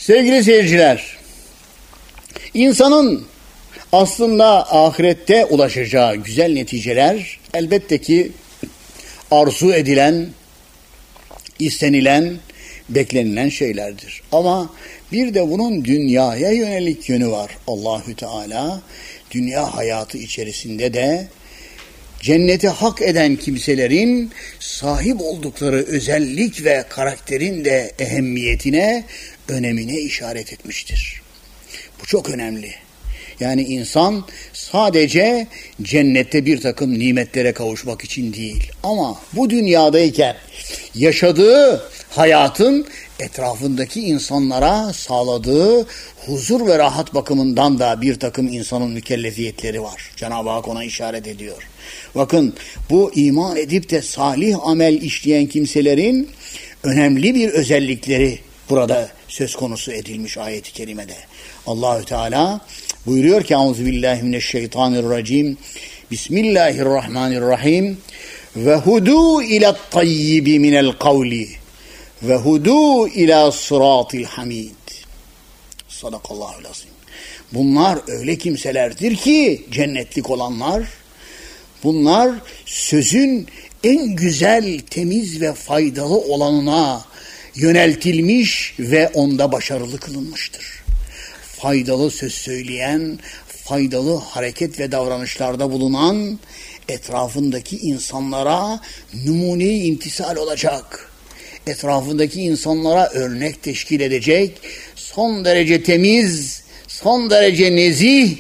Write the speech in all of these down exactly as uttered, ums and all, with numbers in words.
Sevgili seyirciler, insanın aslında ahirette ulaşacağı güzel neticeler elbette ki arzu edilen, istenilen, beklenilen şeylerdir. Ama bir de bunun dünyaya yönelik yönü var. Allahü Teala dünya hayatı içerisinde de cenneti hak eden kimselerin sahip oldukları özellik ve karakterin de ehemmiyetine, önemine işaret etmiştir. Bu çok önemli. Yani insan sadece cennette bir takım nimetlere kavuşmak için değil, ama bu dünyadayken yaşadığı hayatın etrafındaki insanlara sağladığı huzur ve rahat bakımından da bir takım insanın mükellefiyetleri var. Cenab-ı Hak ona işaret ediyor. Bakın, bu iman edip de salih amel işleyen kimselerin önemli bir özellikleri burada söz konusu edilmiş ayet-i kerimede. Allahü Teala buyuruyor ki: Euzubillahimineşşeytanirracim. Bismillahirrahmanirrahim. Ve hudu ila't-tayyibi minel kavli ve hudu ila sıratil hamid. Sadakallahul azim. Bunlar öyle kimselerdir ki, cennetlik olanlar, bunlar sözün en güzel, temiz ve faydalı olanına yöneltilmiş ve onda başarılı kılınmıştır. Faydalı söz söyleyen, faydalı hareket ve davranışlarda bulunan, etrafındaki insanlara numune-i intisal olacak, etrafındaki insanlara örnek teşkil edecek, son derece temiz, son derece nezih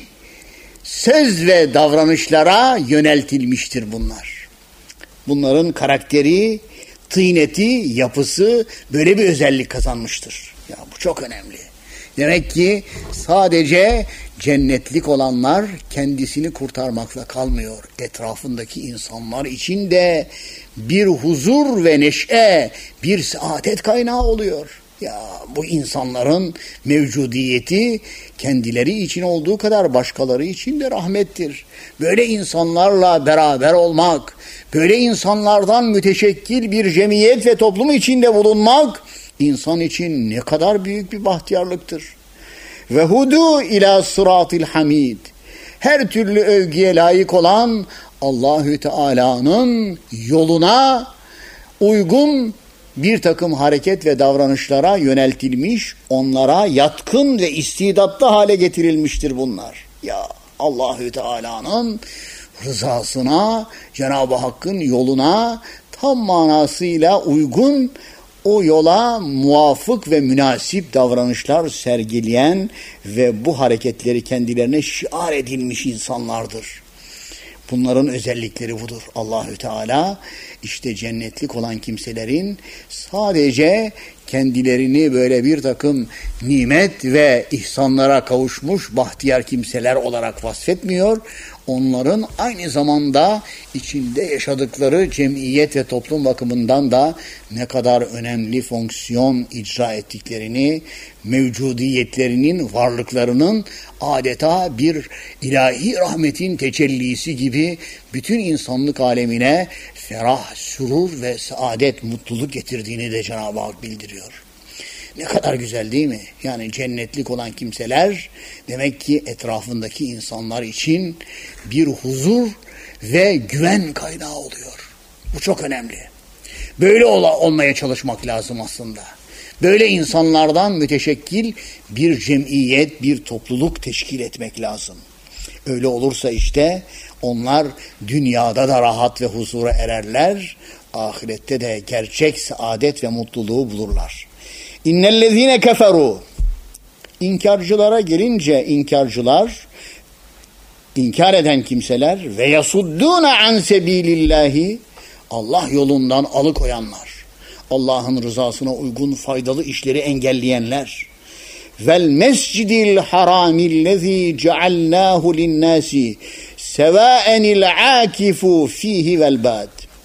söz ve davranışlara yöneltilmiştir bunlar. Bunların karakteri, tıyneti, yapısı böyle bir özellik kazanmıştır. Ya bu çok önemli. Demek ki sadece cennetlik olanlar kendisini kurtarmakla kalmıyor. Etrafındaki insanlar için de bir huzur ve neşe, bir saadet kaynağı oluyor. Ya bu insanların mevcudiyeti kendileri için olduğu kadar başkaları için de rahmettir. Böyle insanlarla beraber olmak, böyle insanlardan müteşekkil bir cemiyet ve toplum içinde bulunmak insan için ne kadar büyük bir bahtiyarlıktır. Ve hudu ila sıratil hamid. Her türlü övgüye layık olan Allahü Teala'nın yoluna uygun bir takım hareket ve davranışlara yöneltilmiş, onlara yatkın ve istidatlı hale getirilmiştir bunlar. Ya Allahü Teala'nın rızasına, Cenab-ı Hakk'ın yoluna tam manasıyla uygun, o yola muvafık ve münasip davranışlar sergileyen ve bu hareketleri kendilerine şiar edilmiş insanlardır. Bunların özellikleri budur. Allahü Teala işte cennetlik olan kimselerin sadece kendilerini böyle bir takım nimet ve ihsanlara kavuşmuş bahtiyar kimseler olarak vasfetmiyor. Onların aynı zamanda içinde yaşadıkları cemiyet ve toplum bakımından da ne kadar önemli fonksiyon icra ettiklerini, mevcudiyetlerinin, varlıklarının adeta bir ilahi rahmetin tecellisi gibi bütün insanlık alemine ferah, sürur ve saadet, mutluluk getirdiğini de Cenab-ı Hak bildiriyor. Ne kadar güzel değil mi? Yani cennetlik olan kimseler demek ki etrafındaki insanlar için bir huzur ve güven kaynağı oluyor. Bu çok önemli. Böyle ol- olmaya çalışmak lazım aslında. Böyle insanlardan müteşekkil bir cemiyet, bir topluluk teşkil etmek lazım. Öyle olursa işte onlar dünyada da rahat ve huzura ererler, ahirette de gerçek saadet ve mutluluğu bulurlar. İnnellezîne keferû. İnkarcılara gelince inkarcılar, inkar eden kimseler ve yasuddûne an sebîlillâhi, Allah yolundan alıkoyanlar, Allah'ın rızasına uygun faydalı işleri engelleyenler. Vel mescidil haramillezî cealnâhu linnâsi sevâenil âkifu fîhi vel bâd.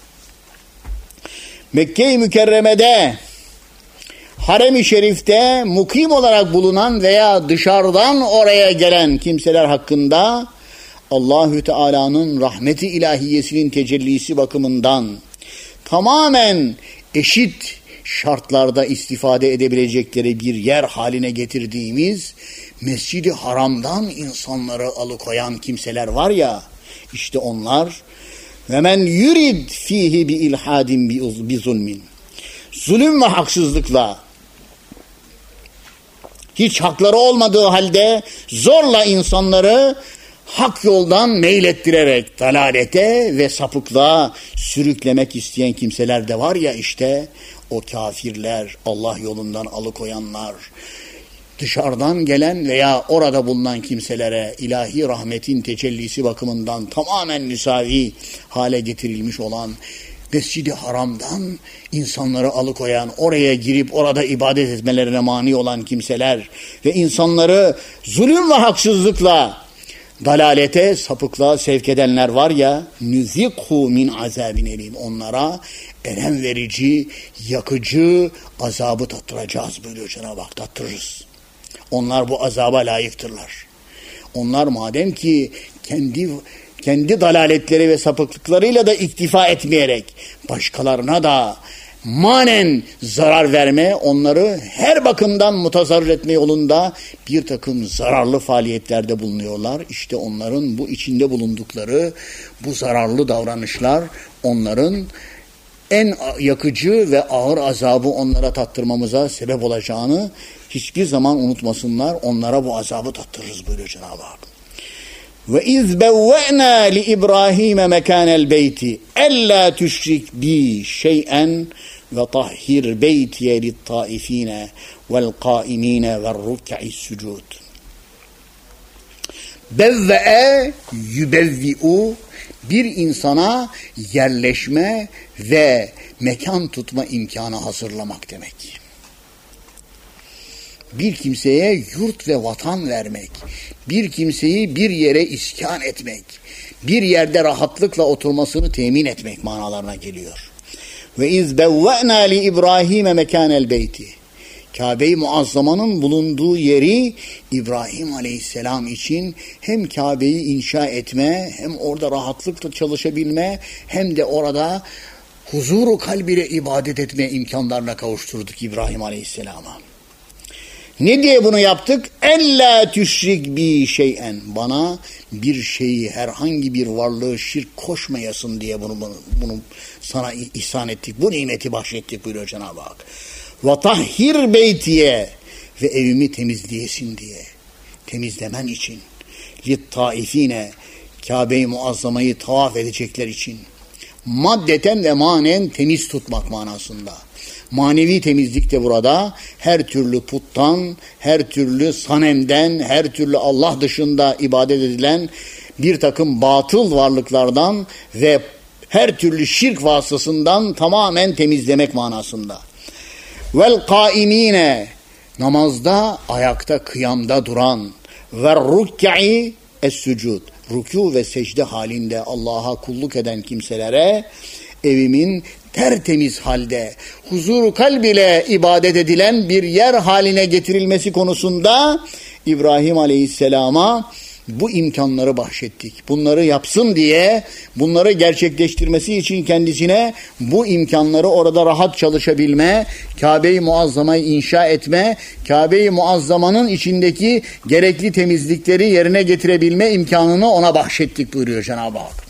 Mekke-i Mükerreme'de, Harem-i Şerif'te mukim olarak bulunan veya dışarıdan oraya gelen kimseler hakkında Allahü Teala'nın rahmeti ilahiyesinin tecellisi bakımından tamamen eşit, şartlarda istifade edebilecekleri bir yer haline getirdiğimiz Mescid-i Haram'dan insanları alıkoyan kimseler var ya, işte onlar ve men yurid fihi bi ilhadin bi zulmin, zulüm ve haksızlıkla, hiç hakları olmadığı halde zorla insanları hak yoldan meylettirerek dalalete ve sapıklığa sürüklemek isteyen kimseler de var ya, işte o kafirler, Allah yolundan alıkoyanlar, dışarıdan gelen veya orada bulunan kimselere ilahi rahmetin tecellisi bakımından tamamen müsavi hale getirilmiş olan Mescid-i Haram'dan insanları alıkoyan, oraya girip orada ibadet etmelerine mani olan kimseler ve insanları zulüm ve haksızlıkla dalalete, sapıklığa sevk edenler var ya, nüzikhu min azabin elim, onlara elem verici, yakıcı azabı tattıracağız buyuruyor Cenab-ı Hak, tattırırız. Onlar bu azaba layıktırlar. Onlar madem ki kendi kendi dalaletleri ve sapıklıklarıyla da iktifa etmeyerek başkalarına da manen zarar verme, onları her bakımdan mutazarrır etme yolunda bir takım zararlı faaliyetlerde bulunuyorlar. İşte onların bu içinde bulundukları bu zararlı davranışlar onların en yakıcı ve ağır azabı onlara tattırmamıza sebep olacağını hiçbir zaman unutmasınlar. Onlara bu azabı tattırırız buyuruyor Cenab-ı Hak. Ve iz bevve'na li İbrahim mekanel beyti ella tüşrik bi şey'en ve tahhir beytiye lit taifine vel qaimine ve ruk'i sucud. Bevve'e yübevvi'u, bir insana yerleşme ve mekan tutma imkanı hazırlamak demek. Bir kimseye yurt ve vatan vermek, bir kimseyi bir yere iskan etmek, bir yerde rahatlıkla oturmasını temin etmek manalarına geliyor. Ve iz bevve'na li İbrahim mekanel beyti. Kabe-i Muazzama'nın bulunduğu yeri İbrahim Aleyhisselam için hem Kabe'yi inşa etme, hem orada rahatlıkla çalışabilme, hem de orada huzuru kalbiyle ibadet etme imkanlarına kavuşturduk İbrahim Aleyhisselam'a. Ne diye bunu yaptık? Ella tüşrik bi şey'en. Bana bir şeyi, herhangi bir varlığı şirk koşmayasın diye bunu, bunu, bunu sana ihsan ettik. Bu nimeti bahşettik buyuruyor Cenab-ı Hak. Ve tahhir beytiye, ve evimi temizleyesin diye. Temizlemen için. Lit taifine, Kabe-i Muazzama'yı tavaf edecekler için. Maddeten ve manen temiz tutmak manasında. Manevi temizlik de burada her türlü puttan, her türlü sanemden, her türlü Allah dışında ibadet edilen bir takım batıl varlıklardan ve her türlü şirk vasıtasından tamamen temizlemek manasında. Vel kaimine, namazda, ayakta, kıyamda duran, ve ruk'i es-sucud, rükû ve secde halinde Allah'a kulluk eden kimselere evimin tertemiz halde, huzur kalb ile ibadet edilen bir yer haline getirilmesi konusunda İbrahim Aleyhisselam'a bu imkanları bahşettik. Bunları yapsın diye, bunları gerçekleştirmesi için kendisine bu imkanları, orada rahat çalışabilme, Kabe-i Muazzama'yı inşa etme, Kabe-i Muazzama'nın içindeki gerekli temizlikleri yerine getirebilme imkanını ona bahşettik buyuruyor Cenab-ı Hak.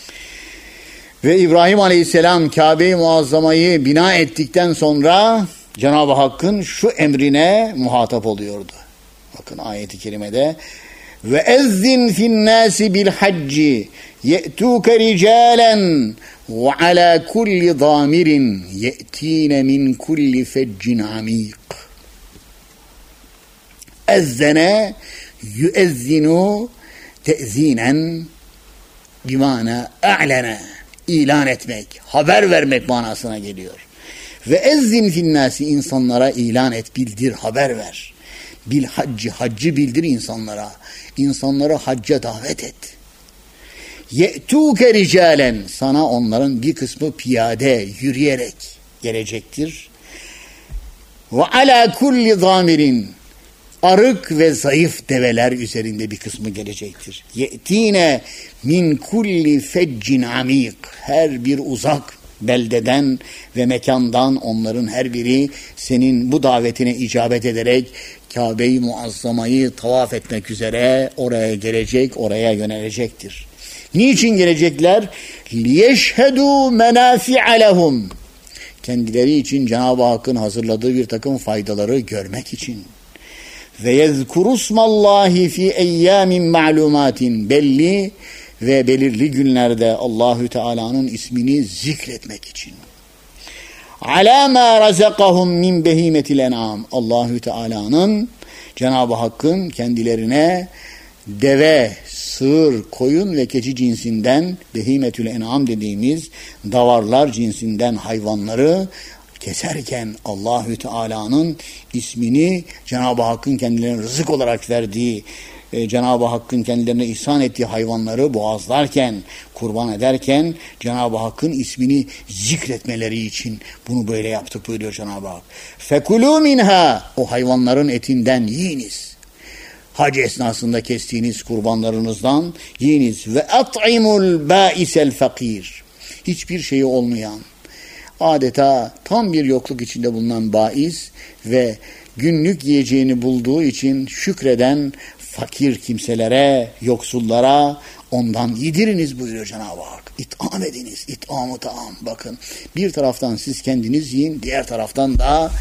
Ve İbrahim Aleyhisselam Kabe-i Muazzama'yı bina ettikten sonra Cenab-ı Hakk'ın şu emrine muhatap oluyordu. Bakın ayet-i kerimede ve ezzin fi'n-nâsi bil-hacci ye'tûke ricâlen ve alâ kulli dâmirin ye'tîne min kulli feccin amîk. Ezzene yüezzinu te'zînen bimâna a'lene, ilan etmek, haber vermek manasına geliyor. Ve ezzin fi'n-nâsi, insanlara ilan et, bildir, haber ver. Bil haccı, haccı bildir insanlara. İnsanları hacca davet et. Ye'tûke ricâlen, sana onların bir kısmı piyade, yürüyerek gelecektir. Ve alâ kulli zâmirin, arık ve zayıf develer üzerinde bir kısmı gelecektir. Ye'tîne min kulli feccin amîk, her bir uzak beldeden ve mekandan onların her biri senin bu davetine icabet ederek Kabe-i Muazzama'yı tavaf etmek üzere oraya gelecek, oraya yönelecektir. Niçin gelecekler? لِيَشْهَدُوا مَنَافِعَ لَهُمْ Kendileri için Cenab-ı Hakk'ın hazırladığı bir takım faydaları görmek için. وَيَذْكُرُ اسْمَ اللّٰهِ فِي اَيَّامٍ مَعْلُومَاتٍ Belli ve belirli günlerde Allahü Teala'nın ismini zikretmek için. Ala ma razakahum min behimetil en'am Allahü Teala'nın, Cenab-ı Hakk'ın kendilerine deve, sığır, koyun ve keçi cinsinden, behimetül en'am dediğimiz davarlar cinsinden hayvanları keserken Allahü Teala'nın ismini, Cenab-ı Hakk'ın kendilerine rızık olarak verdiği, e, Cenab-ı Hakk'ın kendilerine ihsan ettiği hayvanları boğazlarken, kurban ederken Cenab-ı Hakk'ın ismini zikretmeleri için bunu böyle yaptık buyuruyor Cenab-ı Hak. فَكُلُوا minha O hayvanların etinden yiyiniz. Hac esnasında kestiğiniz kurbanlarınızdan yiyiniz. Ve at'imul ba'isel fakir Hiçbir şeyi olmayan, adeta tam bir yokluk içinde bulunan bais ve günlük yiyeceğini bulduğu için şükreden fakir kimselere, yoksullara ondan yediriniz buyuruyor Cenab-ı Hak. İt'am ediniz. İt'am-ı ta'am. Bakın, bir taraftan siz kendiniz yiyin, diğer taraftan da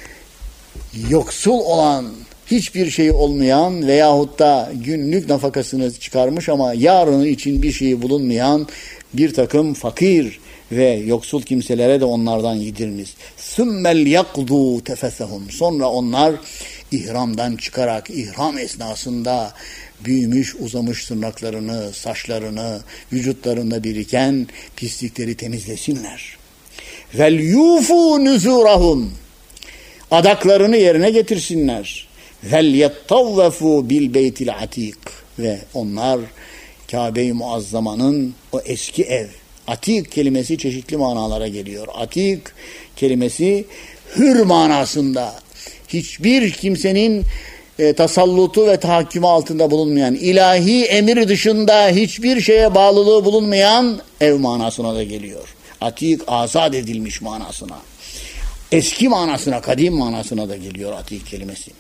yoksul olan, hiçbir şey olmayan veyahut da günlük nafakasını çıkarmış ama yarını için bir şeyi bulunmayan bir takım fakir ve yoksul kimselere de onlardan yediriniz. Sümmel yakdu tefesehum Sonra onlar ihramdan çıkarak, ihram esnasında büyümüş, uzamış tırnaklarını, saçlarını, vücutlarında biriken pislikleri temizlesinler. Vel yufu nuzurahum Adaklarını yerine getirsinler. Vel yettavvefu bil beytil atik Ve onlar Kabe-i Muazzama'nın o eski ev, atik kelimesi çeşitli manalara geliyor. Atik kelimesi hür manasında, hiçbir kimsenin e, tasallutu ve tahakkümü altında bulunmayan, ilahi emir dışında hiçbir şeye bağlılığı bulunmayan ev manasına da geliyor. Atik, azat edilmiş manasına. Eski manasına, kadim manasına da geliyor atik kelimesi.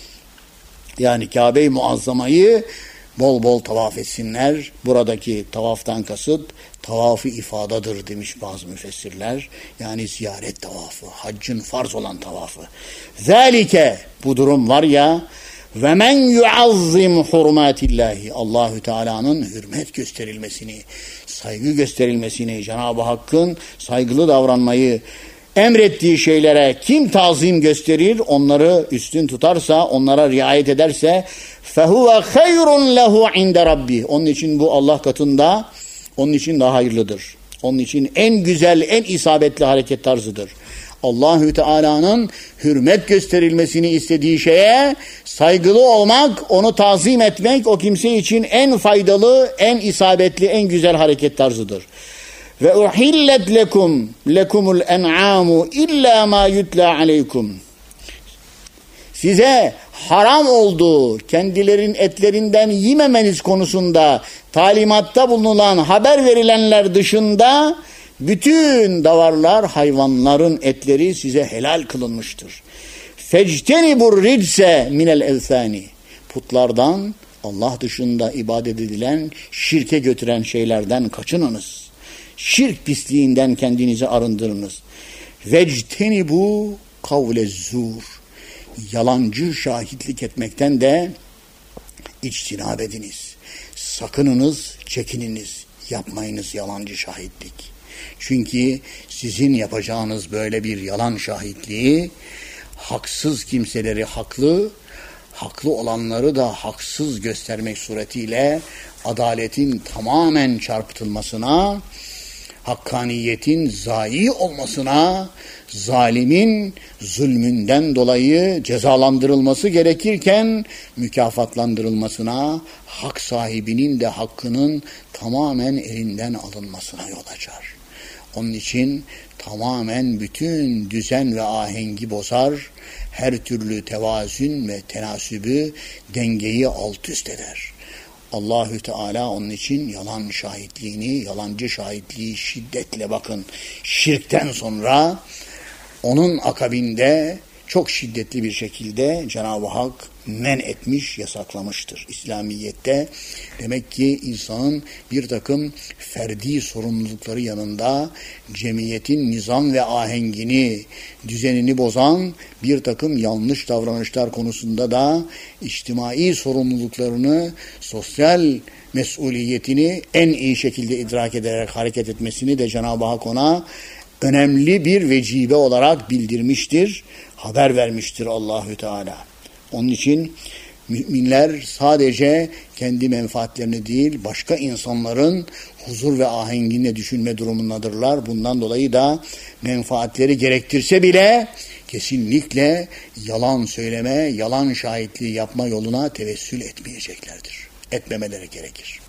Yani Kabe-i Muazzama'yı bol bol tavaf etsinler. Buradaki tavaftan kasıt tavaf-ı ifadadır demiş bazı müfessirler. Yani ziyaret tavafı, haccın farz olan tavafı. Zalike bu durum var ya, ve men yuazzim hurmatillahi Allahü Teala'nın hürmet gösterilmesini, saygı gösterilmesini, Cenab-ı Hakk'ın saygılı davranmayı emrettiği şeylere kim tazim gösterir, onları üstün tutarsa, onlara riayet ederse فَهُوَ خَيْرٌ لَهُ عِنْدَ رَبِّهِ Onun için bu Allah katında onun için daha hayırlıdır. Onun için en güzel, en isabetli hareket tarzıdır. Allahü Teala'nın hürmet gösterilmesini istediği şeye saygılı olmak, onu tazim etmek o kimse için en faydalı, en isabetli, en güzel hareket tarzıdır. Ve uhillet lekum lekumul en'amu illa ma yutla aleykum Size haram olduğu, kendilerin etlerinden yememeniz konusunda talimatta bulunan, haber verilenler dışında bütün davarlar, hayvanların etleri size helal kılınmıştır. Fectenibur ridse minel evsani Putlardan, Allah dışında ibadet edilen, şirke götüren şeylerden kaçınınız. Şirk pisliğinden kendinizi arındırınız. Vectenibu kavle zur Yalancı şahitlik etmekten de içtinab ediniz. Sakınınız, çekininiz. Yapmayınız yalancı şahitlik. Çünkü sizin yapacağınız böyle bir yalan şahitliği haksız kimseleri haklı, haklı olanları da haksız göstermek suretiyle adaletin tamamen çarpıtılmasına, hakkaniyetin zayi olmasına, zalimin zulmünden dolayı cezalandırılması gerekirken mükafatlandırılmasına, hak sahibinin de hakkının tamamen elinden alınmasına yol açar. Onun için tamamen bütün düzen ve ahengi bozar, her türlü tevazün ve tenasübü, dengeyi alt üst eder. Allahü Teala onun için yalan şahitliğini, yalancı şahitliği şiddetle bakın şirkten sonra onun akabinde çok şiddetli bir şekilde Cenab-ı Hak men etmiş, yasaklamıştır. İslamiyet'te demek ki insanın bir takım ferdi sorumlulukları yanında cemiyetin nizam ve ahengini, düzenini bozan bir takım yanlış davranışlar konusunda da içtimai sorumluluklarını, sosyal mesuliyetini en iyi şekilde idrak ederek hareket etmesini de Cenab-ı Hak ona önemli bir vecibe olarak bildirmiştir, haber vermiştir Allahü Teala. Onun için müminler sadece kendi menfaatlerini değil, başka insanların huzur ve ahengini düşünme durumundadırlar. Bundan dolayı da menfaatleri gerektirse bile kesinlikle yalan söyleme, yalan şahitliği yapma yoluna tevessül etmeyeceklerdir. Etmemeleri gerekir.